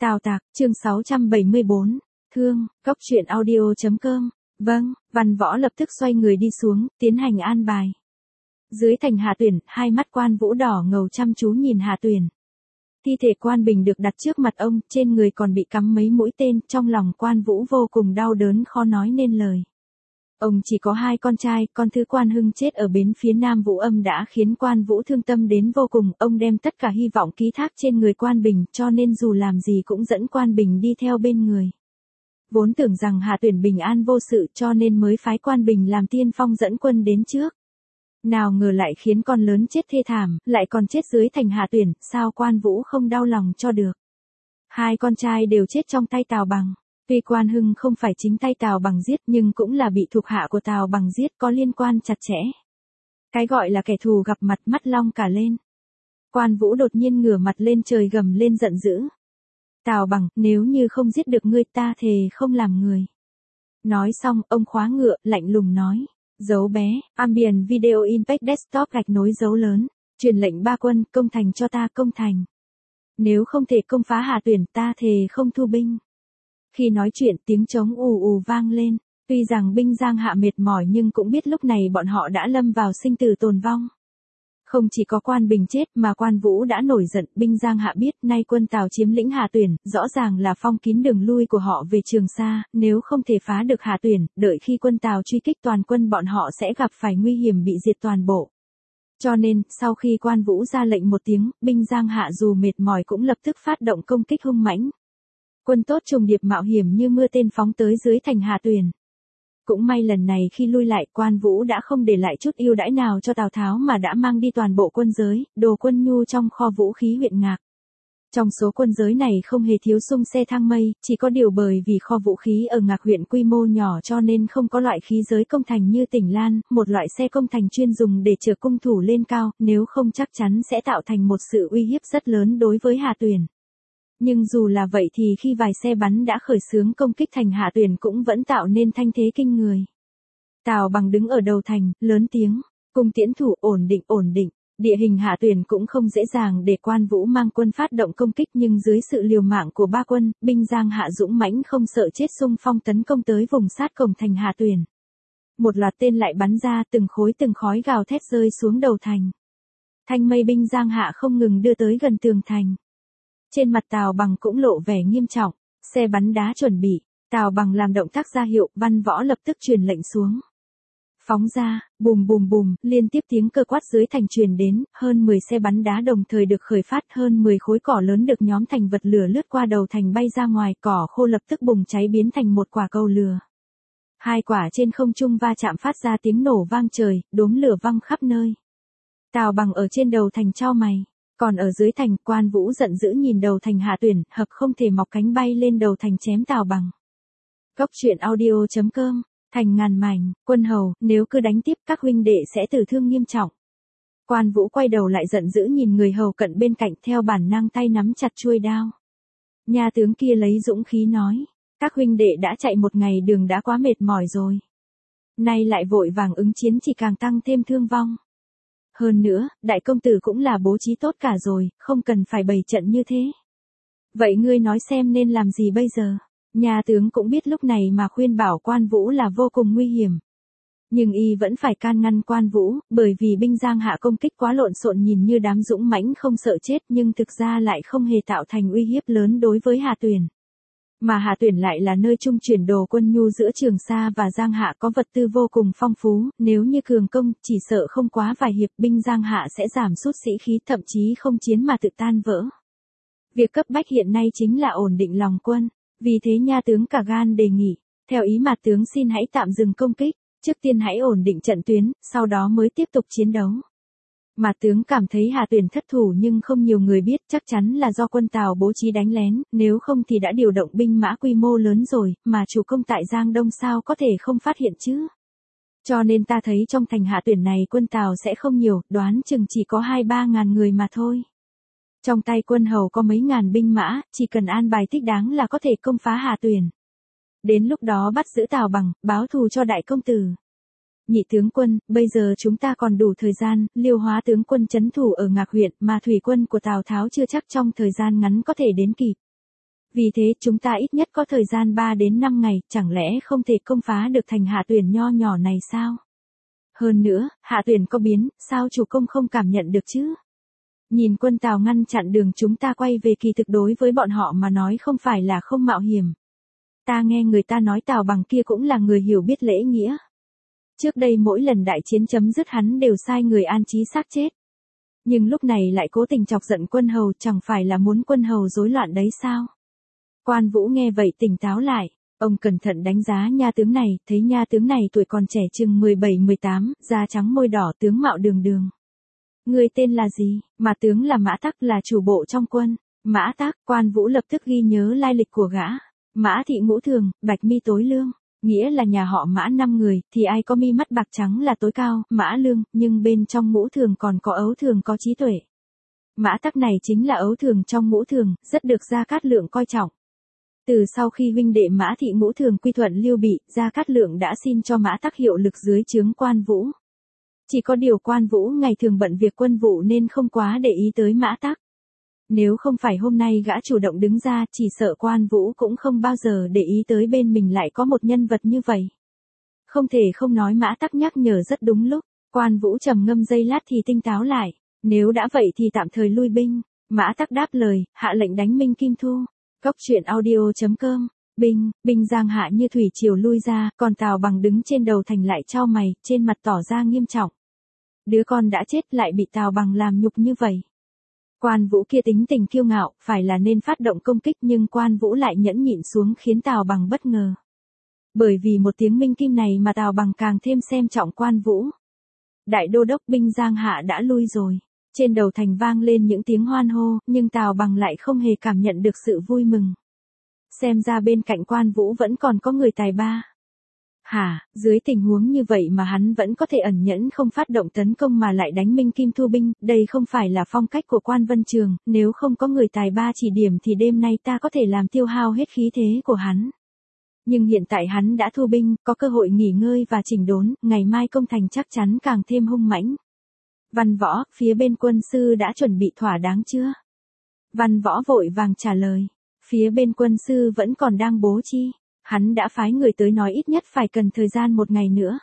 Tào Tạc, chương 674, Thương, Cốc truyện audio.com. Vâng, Văn Võ lập tức xoay người đi xuống, tiến hành an bài. Dưới thành Hà Tuyển, hai mắt Quan Vũ đỏ ngầu chăm chú nhìn Hà Tuyển. Thi thể Quan Bình được đặt trước mặt ông, trên người còn bị cắm mấy mũi tên, trong lòng Quan Vũ vô cùng đau đớn khó nói nên lời. Ông chỉ có hai con trai, con thứ Quan Hưng chết ở bến phía Nam Vũ Âm đã khiến Quan Vũ thương tâm đến vô cùng, ông đem tất cả hy vọng ký thác trên người Quan Bình, cho nên dù làm gì cũng dẫn Quan Bình đi theo bên người. Vốn tưởng rằng Hà Tuyển bình an vô sự cho nên mới phái Quan Bình làm tiên phong dẫn quân đến trước. Nào ngờ lại khiến con lớn chết thê thảm, lại còn chết dưới thành Hà Tuyển, sao Quan Vũ không đau lòng cho được. Hai con trai đều chết trong tay Tào Bằng. Tuy Quan Hưng không phải chính tay Tào Bằng giết nhưng cũng là bị thuộc hạ của Tào Bằng giết, có liên quan chặt chẽ. Cái gọi là kẻ thù gặp mặt mắt long cả lên. Quan Vũ đột nhiên ngửa mặt lên trời gầm lên giận dữ. Tào Bằng, nếu như không giết được ngươi ta thề không làm người. Nói xong, ông khóa ngựa, lạnh lùng nói. Dấu bé, Ambient Video Impact Desktop gạch nối dấu lớn. Truyền lệnh ba quân, công thành cho ta, công thành. Nếu không thể công phá Hà Tuyển ta thề không thu binh. Khi nói chuyện tiếng trống ù ù vang lên, tuy rằng binh Giang Hạ mệt mỏi nhưng cũng biết lúc này bọn họ đã lâm vào sinh tử tồn vong. Không chỉ có Quan Bình chết mà Quan Vũ đã nổi giận, binh Giang Hạ biết nay quân Tào chiếm lĩnh Hà Tuyển, rõ ràng là phong kín đường lui của họ về Trường Sa, nếu không thể phá được Hà Tuyển, đợi khi quân Tào truy kích toàn quân bọn họ sẽ gặp phải nguy hiểm bị diệt toàn bộ. Cho nên, sau khi Quan Vũ ra lệnh một tiếng, binh Giang Hạ dù mệt mỏi cũng lập tức phát động công kích hung mãnh. Quân tốt trùng điệp mạo hiểm như mưa tên phóng tới dưới thành Hà Tuyển. Cũng may lần này khi lui lại Quan Vũ đã không để lại chút ưu đãi nào cho Tào Tháo mà đã mang đi toàn bộ quân giới, đồ quân nhu trong kho vũ khí huyện Ngạc. Trong số quân giới này không hề thiếu sung xe thang mây, chỉ có điều bởi vì kho vũ khí ở Ngạc huyện quy mô nhỏ cho nên không có loại khí giới công thành như Tỉnh Lan, một loại xe công thành chuyên dùng để chở cung thủ lên cao, nếu không chắc chắn sẽ tạo thành một sự uy hiếp rất lớn đối với Hà Tuyển. Nhưng dù là vậy thì khi vài xe bắn đã khởi xướng công kích thành Hà Tuyển cũng vẫn tạo nên thanh thế kinh người. Tào Bằng đứng ở đầu thành, lớn tiếng, cung tiễn thủ ổn định. Địa hình Hà Tuyển cũng không dễ dàng để Quan Vũ mang quân phát động công kích nhưng dưới sự liều mạng của ba quân, binh Giang Hạ dũng mãnh không sợ chết xung phong tấn công tới vùng sát cổng thành Hà Tuyển. Một loạt tên lại bắn ra từng khói gào thét rơi xuống đầu thành. Thanh mây binh Giang Hạ không ngừng đưa tới gần tường thành. Trên mặt Tào Bằng cũng lộ vẻ nghiêm trọng, xe bắn đá chuẩn bị, Tào Bằng làm động tác ra hiệu, Văn Võ lập tức truyền lệnh xuống. Phóng ra, bùm, liên tiếp tiếng cơ quát dưới thành truyền đến, hơn 10 xe bắn đá đồng thời được khởi phát, hơn 10 khối cỏ lớn được nhóm thành vật lửa lướt qua đầu thành bay ra ngoài, cỏ khô lập tức bùng cháy biến thành một quả cầu lửa. Hai quả trên không trung va chạm phát ra tiếng nổ vang trời, đốm lửa văng khắp nơi. Tào Bằng ở trên đầu thành chau mày. Còn ở dưới thành, Quan Vũ giận dữ nhìn đầu thành Hà Tuyển, hận không thể mọc cánh bay lên đầu thành chém Tào Bằng. Cốc truyện audio.com, thành ngàn mảnh, quân hầu, nếu cứ đánh tiếp các huynh đệ sẽ tử thương nghiêm trọng. Quan Vũ quay đầu lại giận dữ nhìn người hầu cận bên cạnh theo bản năng tay nắm chặt chuôi đao. Nhà tướng kia lấy dũng khí nói, các huynh đệ đã chạy một ngày đường đã quá mệt mỏi rồi. Nay lại vội vàng ứng chiến chỉ càng tăng thêm thương vong. Hơn nữa, đại công tử cũng là bố trí tốt cả rồi, không cần phải bày trận như thế. Vậy ngươi nói xem nên làm gì bây giờ? Nhà tướng cũng biết lúc này mà khuyên bảo Quan Vũ là vô cùng nguy hiểm. Nhưng y vẫn phải can ngăn Quan Vũ, bởi vì binh Giang Hạ công kích quá lộn xộn nhìn như đám dũng mãnh không sợ chết nhưng thực ra lại không hề tạo thành uy hiếp lớn đối với Hà Tuyển. Mà Hà Tuyển lại là nơi trung chuyển đồ quân nhu giữa Trường Sa và Giang Hạ có vật tư vô cùng phong phú, nếu như cường công, chỉ sợ không quá vài hiệp binh Giang Hạ sẽ giảm sút sĩ khí thậm chí không chiến mà tự tan vỡ. Việc cấp bách hiện nay chính là ổn định lòng quân, vì thế nha tướng cả gan đề nghị, theo ý mà tướng xin hãy tạm dừng công kích, trước tiên hãy ổn định trận tuyến, sau đó mới tiếp tục chiến đấu. Mà tướng cảm thấy Hà Tuyển thất thủ nhưng không nhiều người biết, chắc chắn là do quân Tào bố trí đánh lén, nếu không thì đã điều động binh mã quy mô lớn rồi, mà chủ công tại Giang Đông sao có thể không phát hiện chứ. Cho nên ta thấy trong thành Hà Tuyển này quân Tào sẽ không nhiều, đoán chừng chỉ có 2-3 ngàn người mà thôi. Trong tay quân hầu có mấy ngàn binh mã, chỉ cần an bài thích đáng là có thể công phá Hà Tuyển. Đến lúc đó bắt giữ Tào Bằng, báo thù cho đại công tử. Nhị tướng quân, bây giờ chúng ta còn đủ thời gian, Liêu Hóa tướng quân trấn thủ ở Ngạc huyện, mà thủy quân của Tào Tháo chưa chắc trong thời gian ngắn có thể đến kịp. Vì thế chúng ta ít nhất có thời gian 3 đến 5 ngày, chẳng lẽ không thể công phá được thành Hạ Tuyển nho nhỏ này sao? Hơn nữa, Hạ Tuyển có biến, sao chủ công không cảm nhận được chứ? Nhìn quân Tào ngăn chặn đường chúng ta quay về kỳ thực đối với bọn họ mà nói không phải là không mạo hiểm. Ta nghe người ta nói Tào Bằng kia cũng là người hiểu biết lễ nghĩa. Trước đây mỗi lần đại chiến chấm dứt hắn đều sai người an trí xác chết. Nhưng lúc này lại cố tình chọc giận quân hầu, chẳng phải là muốn quân hầu rối loạn đấy sao? Quan Vũ nghe vậy tỉnh táo lại, ông cẩn thận đánh giá nha tướng này, thấy nha tướng này tuổi còn trẻ chừng 17-18, da trắng môi đỏ, tướng mạo đường đường. Người tên là gì? Mà tướng là Mã Tắc, là chủ bộ trong quân. Mã Tắc, Quan Vũ lập tức ghi nhớ lai lịch của gã. Mã thị ngũ thường, bạch mi tối lương. Nghĩa là nhà họ Mã 5 người, thì ai có mi mắt bạc trắng là tối cao, Mã Lương, nhưng bên trong ngũ thường còn có Ấu Thường có trí tuệ. Mã Tắc này chính là Ấu Thường trong ngũ thường, rất được Gia Cát Lượng coi trọng. Từ sau khi huynh đệ Mã thị ngũ thường quy thuận Lưu Bị, Gia Cát Lượng đã xin cho Mã Tắc hiệu lực dưới trướng Quan Vũ. Chỉ có điều Quan Vũ ngày thường bận việc quân vụ nên không quá để ý tới Mã Tắc. Nếu không phải hôm nay gã chủ động đứng ra, chỉ sợ Quan Vũ cũng không bao giờ để ý tới bên mình lại có một nhân vật như vậy. Không thể không nói Mã Tắc nhắc nhở rất đúng lúc, Quan Vũ trầm ngâm giây lát thì tinh táo lại, nếu đã vậy thì tạm thời lui binh. Mã Tắc đáp lời, hạ lệnh đánh Minh Kim Thu. Cốc truyện audio.com, binh giang hạ như thủy triều lui ra, còn Tào Bằng đứng trên đầu thành lại chau mày, trên mặt tỏ ra nghiêm trọng. Đứa con đã chết lại bị Tào Bằng làm nhục như vậy. Quan Vũ kia tính tình kiêu ngạo, phải là nên phát động công kích nhưng Quan Vũ lại nhẫn nhịn xuống khiến Tào Bằng bất ngờ. Bởi vì một tiếng minh kim này mà Tào Bằng càng thêm xem trọng Quan Vũ. Đại đô đốc binh giang hạ đã lui rồi. Trên đầu thành vang lên những tiếng hoan hô, nhưng Tào Bằng lại không hề cảm nhận được sự vui mừng. Xem ra bên cạnh Quan Vũ vẫn còn có người tài ba. Hả, dưới tình huống như vậy mà hắn vẫn có thể ẩn nhẫn không phát động tấn công mà lại đánh Minh Kim Thu binh, đây không phải là phong cách của Quan Vân Trường, nếu không có người tài ba chỉ điểm thì đêm nay ta có thể làm tiêu hao hết khí thế của hắn. Nhưng hiện tại hắn đã thu binh, có cơ hội nghỉ ngơi và chỉnh đốn, ngày mai công thành chắc chắn càng thêm hung mãnh. Văn Võ, phía bên quân sư đã chuẩn bị thỏa đáng chưa? Văn Võ vội vàng trả lời, phía bên quân sư vẫn còn đang bố trí. Hắn đã phái người tới nói ít nhất phải cần thời gian 1 ngày nữa.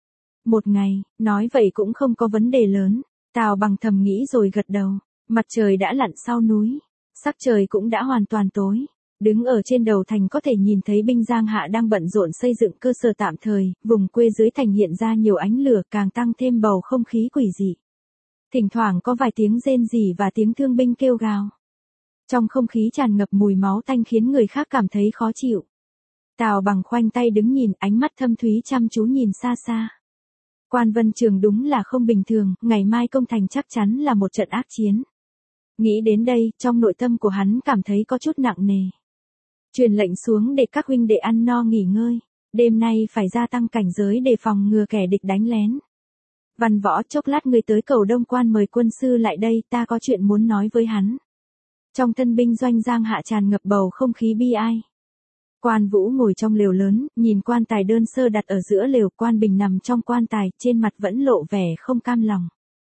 1 ngày, nói vậy cũng không có vấn đề lớn. Tào Bằng thầm nghĩ rồi gật đầu. Mặt trời đã lặn sau núi. Sắc trời cũng đã hoàn toàn tối. Đứng ở trên đầu thành có thể nhìn thấy binh giang hạ đang bận rộn xây dựng cơ sở tạm thời. Vùng quê dưới thành hiện ra nhiều ánh lửa càng tăng thêm bầu không khí quỷ dị. Thỉnh thoảng có vài tiếng rên rỉ và tiếng thương binh kêu gào. Trong không khí tràn ngập mùi máu tanh khiến người khác cảm thấy khó chịu. Tào Bằng khoanh tay đứng nhìn, ánh mắt thâm thúy chăm chú nhìn xa xa. Quan Vân Trường đúng là không bình thường, ngày mai công thành chắc chắn là một trận ác chiến. Nghĩ đến đây, trong nội tâm của hắn cảm thấy có chút nặng nề. Truyền lệnh xuống để các huynh đệ ăn no nghỉ ngơi, đêm nay phải gia tăng cảnh giới để phòng ngừa kẻ địch đánh lén. Văn Võ, chốc lát người tới cầu Đông Quan mời quân sư lại đây, ta có chuyện muốn nói với hắn. Trong thân binh doanh giang hạ tràn ngập bầu không khí bi ai. Quan Vũ ngồi trong lều lớn, nhìn quan tài đơn sơ đặt ở giữa lều, Quan Bình nằm trong quan tài, trên mặt vẫn lộ vẻ không cam lòng.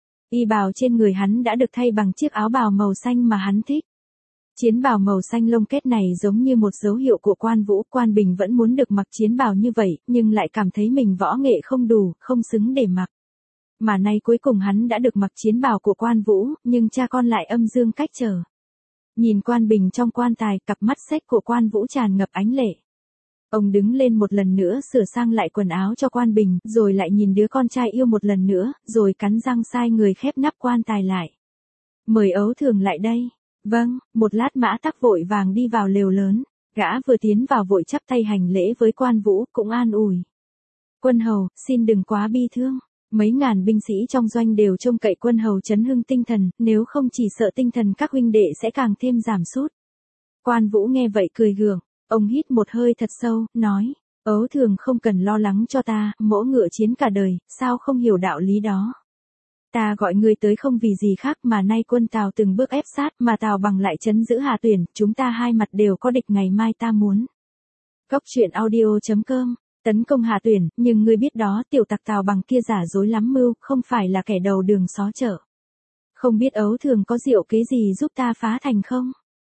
Y bào trên người hắn đã được thay bằng chiếc áo bào màu xanh mà hắn thích. Chiến bào màu xanh lông kết này giống như một dấu hiệu của Quan Vũ, Quan Bình vẫn muốn được mặc chiến bào như vậy, nhưng lại cảm thấy mình võ nghệ không đủ, không xứng để mặc. Mà nay cuối cùng hắn đã được mặc chiến bào của Quan Vũ, nhưng cha con lại âm dương cách trở. Nhìn Quan Bình trong quan tài, cặp mắt xếch của Quan Vũ tràn ngập ánh lệ. Ông đứng lên một lần nữa sửa sang lại quần áo cho Quan Bình, rồi lại nhìn đứa con trai yêu một lần nữa, rồi cắn răng sai người khép nắp quan tài lại. Mời Ấu Thường lại đây. Vâng, một lát Mã Tắc vội vàng đi vào lều lớn, gã vừa tiến vào vội chắp tay hành lễ với Quan Vũ, cũng an ủi. Quân hầu, xin đừng quá bi thương. Mấy ngàn binh sĩ trong doanh đều trông cậy quân hầu trấn hưng tinh thần, nếu không chỉ sợ tinh thần các huynh đệ sẽ càng thêm giảm sút. Quan Vũ nghe vậy cười gượng, ông hít một hơi thật sâu, nói, Ấu Thường không cần lo lắng cho ta, mỗ ngựa chiến cả đời, sao không hiểu đạo lý đó. Ta gọi ngươi tới không vì gì khác mà nay quân Tào từng bước ép sát mà Tào Bằng lại trấn giữ Hà Tuyển, chúng ta hai mặt đều có địch, ngày mai ta muốn. Cốc truyện audio.com, tấn công Hà Tuyển, nhưng ngươi biết đó, tiểu tặc Tào Bằng kia giả dối lắm mưu, không phải là kẻ đầu đường xó chợ. Không biết Ấu Thường có diệu kế gì giúp ta phá thành không?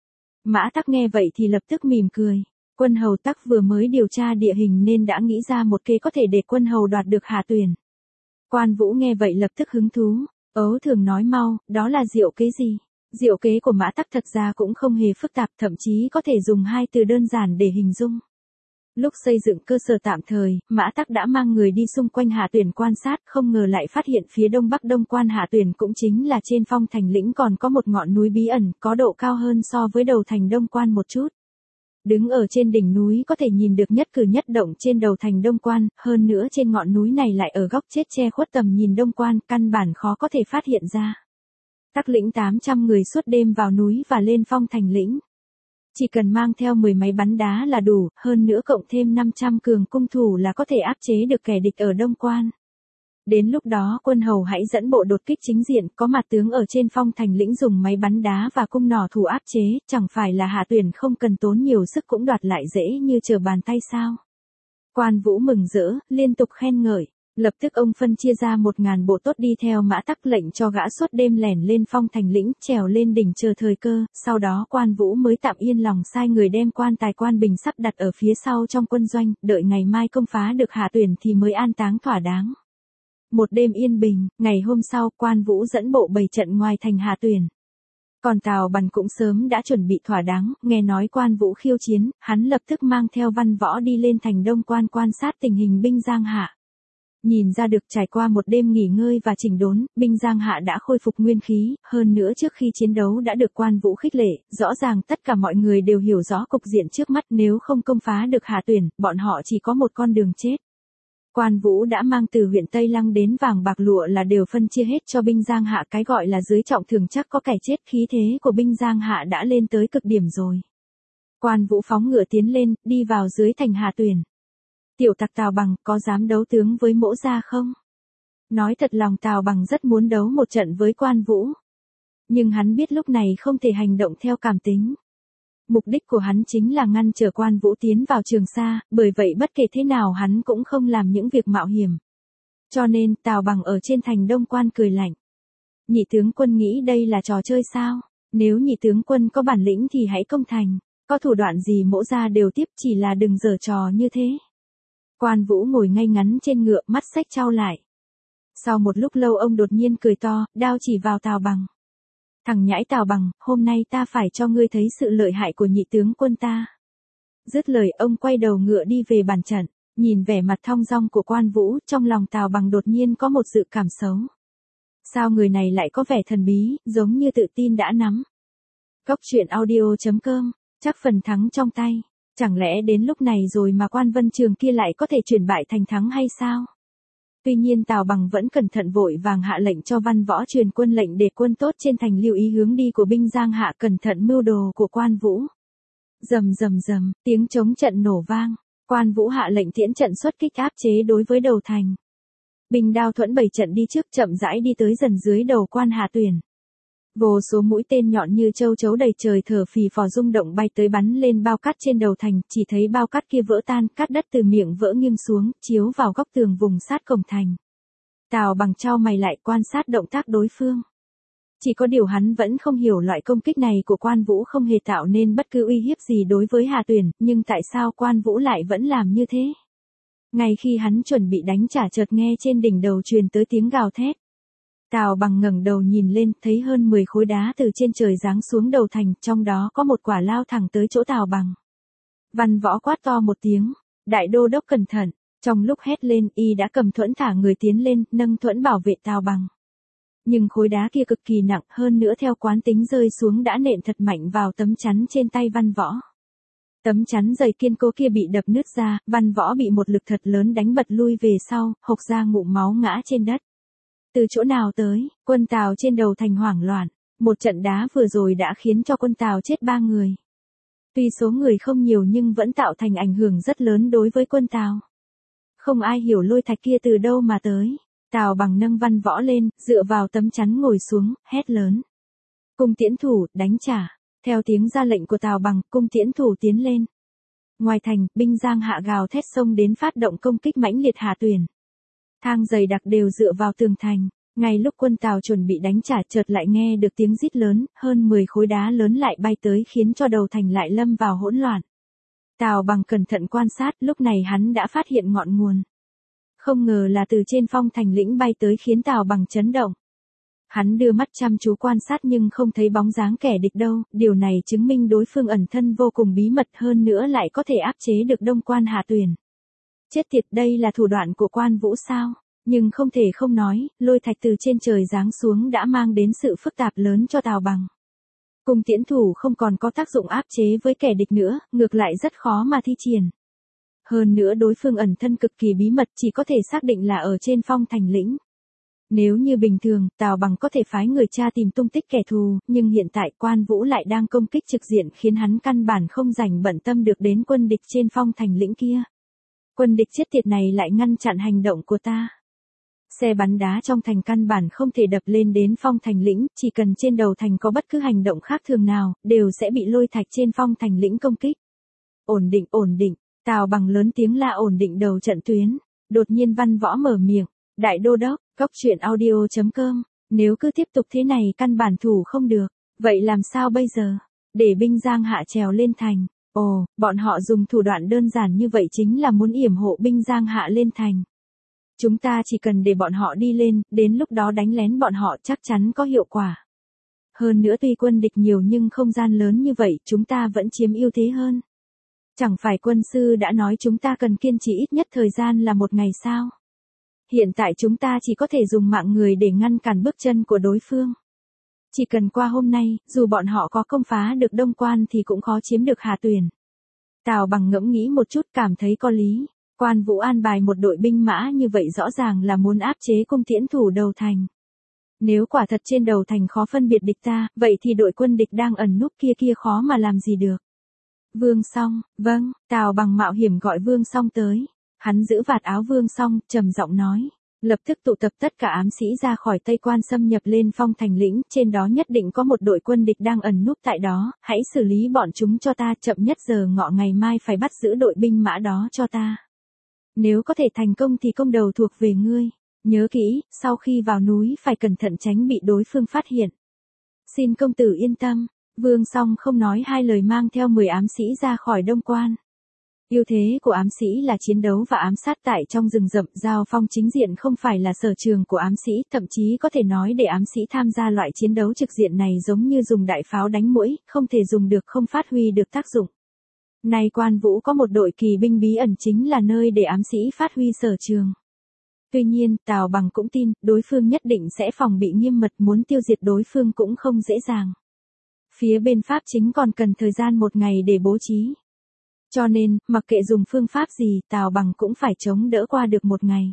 Mã Tắc nghe vậy thì lập tức mỉm cười. Quân hầu Tắc vừa mới điều tra địa hình nên đã nghĩ ra một kế có thể để quân hầu đoạt được Hà Tuyền. Quan Vũ nghe vậy lập tức hứng thú. Ấu Thường nói mau, đó là diệu kế gì? Diệu kế của Mã Tắc thật ra cũng không hề phức tạp, thậm chí có thể dùng hai từ đơn giản để hình dung. Lúc xây dựng cơ sở tạm thời, Mã Tắc đã mang người đi xung quanh Hạ Tuyển quan sát, không ngờ lại phát hiện phía đông bắc đông quan Hạ Tuyển cũng chính là trên phong thành lĩnh còn có một ngọn núi bí ẩn, có độ cao hơn so với đầu thành đông quan một chút. Đứng ở trên đỉnh núi có thể nhìn được nhất cử nhất động trên đầu thành đông quan, hơn nữa trên ngọn núi này lại ở góc chết che khuất tầm nhìn đông quan, căn bản khó có thể phát hiện ra. Tắc lĩnh 800 người suốt đêm vào núi và lên phong thành lĩnh. Chỉ cần mang theo 10 máy bắn đá là đủ, hơn nữa cộng thêm 500 cường cung thủ là có thể áp chế được kẻ địch ở đông quan. Đến lúc đó quân hầu hãy dẫn bộ đột kích chính diện, có mặt tướng ở trên phong thành lĩnh dùng máy bắn đá và cung nỏ thủ áp chế, chẳng phải là Hạ Tuyển không cần tốn nhiều sức cũng đoạt lại dễ như trở bàn tay sao. Quan Vũ mừng rỡ, liên tục khen ngợi. Lập tức ông phân chia ra 1000 bộ tốt đi theo Mã Tắc, lệnh cho gã suốt đêm lẻn lên phong thành lĩnh, trèo lên đỉnh chờ thời cơ, sau đó Quan Vũ mới tạm yên lòng sai người đem quan tài quan bình sắp đặt ở phía sau trong quân doanh, đợi ngày mai công phá được Hạ Tuyển thì mới an táng thỏa đáng. Một đêm yên bình, ngày hôm sau Quan Vũ dẫn bộ bày trận ngoài thành Hạ Tuyển. Còn Tào Bằn cũng sớm đã chuẩn bị thỏa đáng, nghe nói Quan Vũ khiêu chiến, hắn lập tức mang theo văn võ đi lên thành đông quan quan sát tình hình binh Giang Hạ. Nhìn ra được trải qua một đêm nghỉ ngơi và chỉnh đốn, binh Giang Hạ đã khôi phục nguyên khí, hơn nữa trước khi chiến đấu đã được Quan Vũ khích lệ, rõ ràng tất cả mọi người đều hiểu rõ cục diện trước mắt, nếu không công phá được Hạ Tuyển, bọn họ chỉ có một con đường chết. Quan Vũ đã mang từ huyện Tây Lăng đến vàng bạc lụa là đều phân chia hết cho binh Giang Hạ, cái gọi là dưới trọng thường chắc có kẻ chết, khí thế của binh Giang Hạ đã lên tới cực điểm rồi. Quan Vũ phóng ngựa tiến lên, đi vào dưới thành Hạ Tuyển. Tiểu tặc Tào Bằng, có dám đấu tướng với Mỗ gia không? Nói thật lòng Tào Bằng rất muốn đấu một trận với Quan Vũ. Nhưng hắn biết lúc này không thể hành động theo cảm tính. Mục đích của hắn chính là ngăn trở Quan Vũ tiến vào Trường Sa, bởi vậy bất kể thế nào hắn cũng không làm những việc mạo hiểm. Cho nên Tào Bằng ở trên thành đông quan cười lạnh. Nhị tướng quân nghĩ đây là trò chơi sao? Nếu nhị tướng quân có bản lĩnh thì hãy công thành. Có thủ đoạn gì Mỗ gia đều tiếp, chỉ là đừng giở trò như thế. Quan Vũ ngồi ngay ngắn trên ngựa, mắt xếch chau lại. Sau một lúc lâu ông đột nhiên cười to, đao chỉ vào Tào Bằng. Thằng nhãi Tào Bằng, hôm nay ta phải cho ngươi thấy sự lợi hại của nhị tướng quân ta. Dứt lời ông quay đầu ngựa đi về bàn trận, nhìn vẻ mặt thong dong của Quan Vũ, trong lòng Tào Bằng đột nhiên có một dự cảm xấu. Sao người này lại có vẻ thần bí, giống như tự tin đã nắm. Góc truyện audio.com, chắc phần thắng trong tay. Chẳng lẽ đến lúc này rồi mà Quan Vân Trường kia lại có thể chuyển bại thành thắng hay sao? Tuy nhiên Tào Bằng vẫn cẩn thận vội vàng hạ lệnh cho văn võ truyền quân lệnh để quân tốt trên thành lưu ý hướng đi của binh Giang Hạ, cẩn thận mưu đồ của Quan Vũ. Rầm rầm rầm, tiếng trống trận nổ vang. Quan Vũ hạ lệnh tiễn trận xuất kích áp chế đối với đầu thành. Binh Đao Thuẫn bày trận đi trước, chậm rãi đi tới dần dưới đầu quan Hạ Tuyển. Vô số mũi tên nhọn như châu chấu đầy trời thở phì phò rung động bay tới bắn lên bao cát trên đầu thành, chỉ thấy bao cát kia vỡ tan, cát đất từ miệng vỡ nghiêng xuống, chiếu vào góc tường vùng sát cổng thành. Tào Bằng chau mày lại quan sát động tác đối phương. Chỉ có điều hắn vẫn không hiểu loại công kích này của Quan Vũ không hề tạo nên bất cứ uy hiếp gì đối với Hạ Tuyển, nhưng tại sao Quan Vũ lại vẫn làm như thế? Ngay khi hắn chuẩn bị đánh trả chợt nghe trên đỉnh đầu truyền tới tiếng gào thét. Tào Bằng ngẩng đầu nhìn lên, thấy hơn 10 khối đá từ trên trời giáng xuống đầu thành, trong đó có một quả lao thẳng tới chỗ Tào Bằng. Văn võ quát to một tiếng, đại đô đốc cẩn thận, trong lúc hét lên y đã cầm thuẫn thả người tiến lên, nâng thuẫn bảo vệ Tào Bằng. Nhưng khối đá kia cực kỳ nặng, hơn nữa theo quán tính rơi xuống đã nện thật mạnh vào tấm chắn trên tay văn võ. Tấm chắn dày kiên cố kia bị đập nứt ra, văn võ bị một lực thật lớn đánh bật lui về sau, hộc ra ngụm máu ngã trên đất. Từ chỗ nào tới, quân Tào trên đầu thành hoảng loạn, một trận đá vừa rồi đã khiến cho quân Tào chết 3 người. Tuy số người không nhiều nhưng vẫn tạo thành ảnh hưởng rất lớn đối với quân Tào. Không ai hiểu lôi thạch kia từ đâu mà tới. Tào Bằng nâng văn võ lên, dựa vào tấm chắn ngồi xuống, hét lớn. Cung tiễn thủ, đánh trả. Theo tiếng ra lệnh của Tào Bằng, cung tiễn thủ tiến lên. Ngoài thành, binh Giang Hạ gào thét xông đến phát động công kích mãnh liệt Hạ Tuyển. Thang dày đặc đều dựa vào tường thành. Ngay lúc quân Tào chuẩn bị đánh trả chợt lại nghe được tiếng rít lớn, hơn 10 khối đá lớn lại bay tới khiến cho đầu thành lại lâm vào hỗn loạn. Tào Bằng cẩn thận quan sát, lúc này hắn đã phát hiện ngọn nguồn. Không ngờ là từ trên phong thành lĩnh bay tới khiến Tào Bằng chấn động. Hắn đưa mắt chăm chú quan sát nhưng không thấy bóng dáng kẻ địch đâu, điều này chứng minh đối phương ẩn thân vô cùng bí mật hơn nữa lại có thể áp chế được Đông Quan Hà Tuyền. Chết tiệt, đây là thủ đoạn của Quan Vũ sao? Nhưng không thể không nói, lôi thạch từ trên trời giáng xuống đã mang đến sự phức tạp lớn cho Tào Bằng. Cung tiễn thủ không còn có tác dụng áp chế với kẻ địch nữa, ngược lại rất khó mà thi triển. Hơn nữa đối phương ẩn thân cực kỳ bí mật, chỉ có thể xác định là ở trên phong thành lĩnh. Nếu như bình thường, Tào Bằng có thể phái người tra tìm tung tích kẻ thù, nhưng hiện tại Quan Vũ lại đang công kích trực diện khiến hắn căn bản không rảnh bận tâm được đến quân địch trên phong thành lĩnh kia. Quân địch chết tiệt này lại ngăn chặn hành động của ta. Xe bắn đá trong thành căn bản không thể đập lên đến phong thành lĩnh, chỉ cần trên đầu thành có bất cứ hành động khác thường nào, đều sẽ bị lôi thạch trên phong thành lĩnh công kích. Ổn định, Tào Bằng lớn tiếng la ổn định đầu trận tuyến. Đột nhiên Văn Võ mở miệng, đại đô đốc, goctruyện.audio.com, nếu cứ tiếp tục thế này căn bản thủ không được, vậy làm sao bây giờ? Để binh Giang Hạ trèo lên thành. Ồ, bọn họ dùng thủ đoạn đơn giản như vậy chính là muốn yểm hộ binh Giang Hạ lên thành. Chúng ta chỉ cần để bọn họ đi lên, đến lúc đó đánh lén bọn họ chắc chắn có hiệu quả. Hơn nữa tuy quân địch nhiều nhưng không gian lớn như vậy, chúng ta vẫn chiếm ưu thế hơn. Chẳng phải quân sư đã nói chúng ta cần kiên trì ít nhất thời gian là 1 ngày sao? Hiện tại chúng ta chỉ có thể dùng mạng người để ngăn cản bước chân của đối phương. Chỉ cần qua hôm nay, dù bọn họ có công phá được Đông Quan thì cũng khó chiếm được Hà Tuyền. Tào Bằng ngẫm nghĩ một chút cảm thấy có lý. Quan Vũ an bài một đội binh mã như vậy rõ ràng là muốn áp chế cung tiễn thủ đầu thành. Nếu quả thật trên đầu thành khó phân biệt địch ta, vậy thì đội quân địch đang ẩn núp kia khó mà làm gì được. Vương Song, vâng, Tào Bằng mạo hiểm gọi Vương Song tới. Hắn giữ vạt áo Vương Song, trầm giọng nói. Lập tức tụ tập tất cả ám sĩ ra khỏi Tây Quan xâm nhập lên phong thành lĩnh, trên đó nhất định có một đội quân địch đang ẩn núp tại đó, hãy xử lý bọn chúng cho ta, chậm nhất giờ ngọ ngày mai phải bắt giữ đội binh mã đó cho ta. Nếu có thể thành công thì công đầu thuộc về ngươi. Nhớ kỹ, sau khi vào núi phải cẩn thận tránh bị đối phương phát hiện. Xin công tử yên tâm. Vương Song không nói hai lời mang theo 10 ám sĩ ra khỏi Đông Quan. Ưu thế của ám sĩ là chiến đấu và ám sát tại trong rừng rậm, giao phong chính diện không phải là sở trường của ám sĩ, thậm chí có thể nói để ám sĩ tham gia loại chiến đấu trực diện này giống như dùng đại pháo đánh muỗi, không thể dùng được không phát huy được tác dụng. Nay Quan Vũ có một đội kỳ binh bí ẩn chính là nơi để ám sĩ phát huy sở trường. Tuy nhiên, Tào Bằng cũng tin, đối phương nhất định sẽ phòng bị nghiêm mật, muốn tiêu diệt đối phương cũng không dễ dàng. Phía bên Pháp chính còn cần thời gian 1 ngày để bố trí. Cho nên, mặc kệ dùng phương pháp gì, Tào Bằng cũng phải chống đỡ qua được 1 ngày.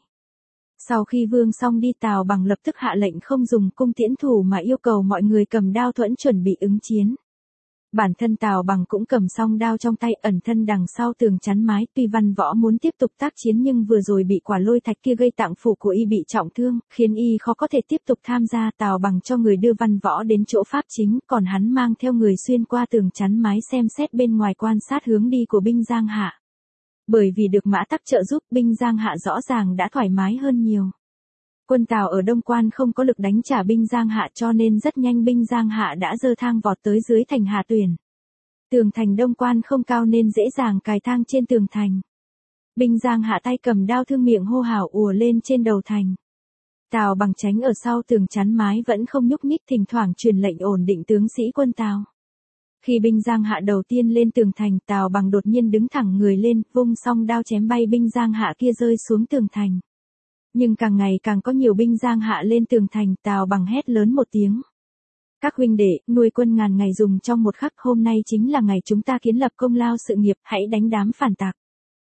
Sau khi Vương Song đi, Tào Bằng lập tức hạ lệnh không dùng cung tiễn thủ mà yêu cầu mọi người cầm đao thuẫn chuẩn bị ứng chiến. Bản thân Tào Bằng cũng cầm song đao trong tay, ẩn thân đằng sau tường chắn mái, tuy Văn Võ muốn tiếp tục tác chiến nhưng vừa rồi bị quả lôi thạch kia gây tạng phủ của y bị trọng thương, khiến y khó có thể tiếp tục tham gia. Tào Bằng cho người đưa Văn Võ đến chỗ pháp chính, còn hắn mang theo người xuyên qua tường chắn mái xem xét bên ngoài quan sát hướng đi của binh Giang Hạ. Bởi vì được Mã Tắc trợ giúp, binh Giang Hạ rõ ràng đã thoải mái hơn nhiều. Quân Tào ở Đông Quan không có lực đánh trả binh Giang Hạ cho nên rất nhanh binh Giang Hạ đã giơ thang vọt tới dưới thành Hà Tuyền. Tường thành Đông Quan không cao nên dễ dàng cài thang trên tường thành. Binh Giang Hạ tay cầm đao thương miệng hô hào ùa lên trên đầu thành. Tào Bằng tránh ở sau tường chắn mái vẫn không nhúc nhích, thỉnh thoảng truyền lệnh ổn định tướng sĩ quân Tào. Khi binh Giang Hạ đầu tiên lên tường thành, Tào Bằng đột nhiên đứng thẳng người lên, vung song đao chém bay binh Giang Hạ kia rơi xuống tường thành. Nhưng càng ngày càng có nhiều binh Giang Hạ lên tường thành, Tào Bằng hét lớn một tiếng. Các huynh đệ, nuôi quân ngàn ngày dùng trong một khắc, hôm nay chính là ngày chúng ta kiến lập công lao sự nghiệp, hãy đánh đám phản tặc.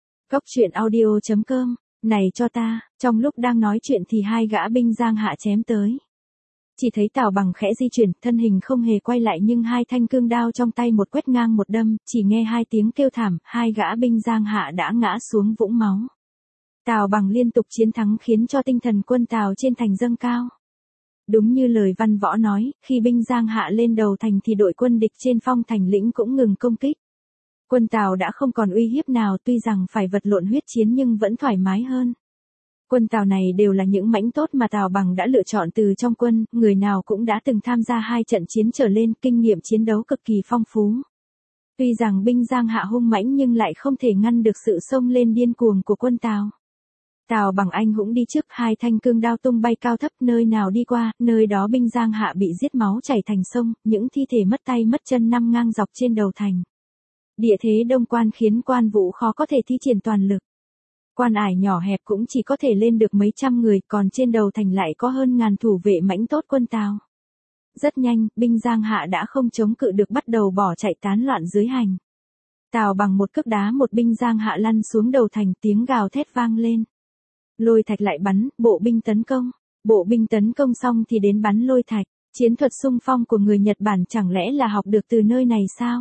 Goctruyện.audio.com, này cho ta, trong lúc đang nói chuyện thì 2 gã binh Giang Hạ chém tới. Chỉ thấy Tào Bằng khẽ di chuyển, thân hình không hề quay lại nhưng 2 thanh cương đao trong tay một quét ngang một đâm, chỉ nghe 2 tiếng kêu thảm, 2 gã binh Giang Hạ đã ngã xuống vũng máu. Tào Bằng liên tục chiến thắng khiến cho tinh thần quân Tào trên thành dâng cao. Đúng như lời Văn Võ nói, khi binh Giang Hạ lên đầu thành thì đội quân địch trên phong thành lĩnh cũng ngừng công kích. Quân Tào đã không còn uy hiếp nào, tuy rằng phải vật lộn huyết chiến nhưng vẫn thoải mái hơn. Quân Tào này đều là những mãnh tốt mà Tào Bằng đã lựa chọn từ trong quân, người nào cũng đã từng tham gia 2 trận chiến trở lên, kinh nghiệm chiến đấu cực kỳ phong phú. Tuy rằng binh Giang Hạ hung mãnh nhưng lại không thể ngăn được sự xông lên điên cuồng của quân Tào. Tào Bằng anh hũng đi trước, 2 thanh cương đao tung bay cao thấp, nơi nào đi qua, nơi đó binh Giang Hạ bị giết máu chảy thành sông, những thi thể mất tay mất chân nằm ngang dọc trên đầu thành. Địa thế đông quan khiến Quan Vũ khó có thể thi triển toàn lực. Quan ải nhỏ hẹp cũng chỉ có thể lên được mấy trăm người, còn trên đầu thành lại có hơn ngàn thủ vệ mãnh tốt quân Tào. Rất nhanh, binh Giang Hạ đã không chống cự được, bắt đầu bỏ chạy tán loạn dưới hành. Tào Bằng một cước đá một binh Giang Hạ lăn xuống đầu thành, tiếng gào thét vang lên. Lôi thạch lại bắn, bộ binh tấn công. Bộ binh tấn công xong thì đến bắn lôi thạch. Chiến thuật xung phong của người Nhật Bản chẳng lẽ là học được từ nơi này sao?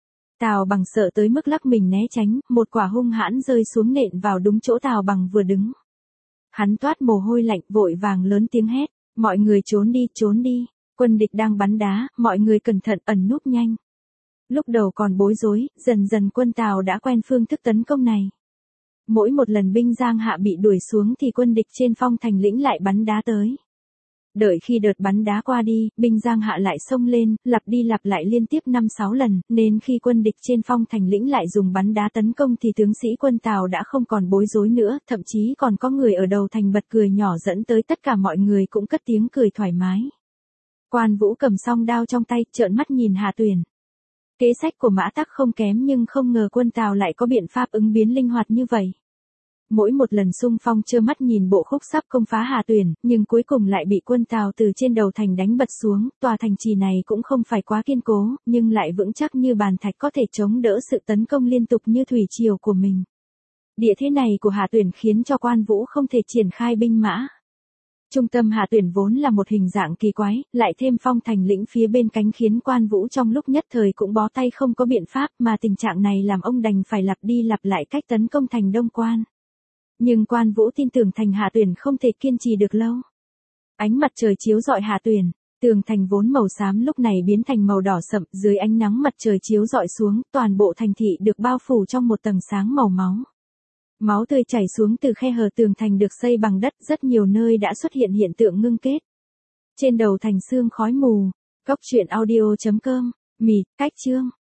Tào Bằng sợ tới mức lắc mình né tránh, một quả hung hãn rơi xuống nện vào đúng chỗ Tào Bằng vừa đứng. Hắn toát mồ hôi lạnh, vội vàng lớn tiếng hét, mọi người trốn đi, quân địch đang bắn đá, mọi người cẩn thận, ẩn núp nhanh. Lúc đầu còn bối rối, dần dần quân Tào đã quen phương thức tấn công này. Mỗi một lần binh Giang Hạ bị đuổi xuống thì quân địch trên phong thành lĩnh lại bắn đá tới. Đợi khi đợt bắn đá qua đi, binh Giang Hạ lại xông lên, lặp đi lặp lại liên tiếp 5-6 lần, nên khi quân địch trên phong thành lĩnh lại dùng bắn đá tấn công thì tướng sĩ quân Tào đã không còn bối rối nữa, thậm chí còn có người ở đầu thành bật cười nhỏ dẫn tới tất cả mọi người cũng cất tiếng cười thoải mái. Quan Vũ cầm song đao trong tay, trợn mắt nhìn Hà Tuyển. Kế sách của Mã Tắc không kém nhưng không ngờ quân Tào lại có biện pháp ứng biến linh hoạt như vậy. Mỗi một lần xung phong trơ mắt nhìn bộ khúc sắp công phá Hà Tuyển, nhưng cuối cùng lại bị quân Tào từ trên đầu thành đánh bật xuống, tòa thành trì này cũng không phải quá kiên cố, nhưng lại vững chắc như bàn thạch, có thể chống đỡ sự tấn công liên tục như thủy triều của mình. Địa thế này của Hà Tuyển khiến cho Quan Vũ không thể triển khai binh mã. Trung tâm Hà Tuyển vốn là một hình dạng kỳ quái, lại thêm phong thành lĩnh phía bên cánh khiến Quan Vũ trong lúc nhất thời cũng bó tay không có biện pháp, mà tình trạng này làm ông đành phải lặp đi lặp lại cách tấn công thành Đông Quan. Nhưng Quan Vũ tin tưởng thành Hà Tuyển không thể kiên trì được lâu. Ánh mặt trời chiếu rọi Hà Tuyển, tường thành vốn màu xám lúc này biến thành màu đỏ sậm, dưới ánh nắng mặt trời chiếu rọi xuống, toàn bộ thành thị được bao phủ trong một tầng sáng màu máu. Máu tươi chảy xuống từ khe hở tường thành được xây bằng đất, rất nhiều nơi đã xuất hiện hiện tượng ngưng kết. Trên đầu thành sương khói mù. Góc truyện audio.com, mịt, cách chương.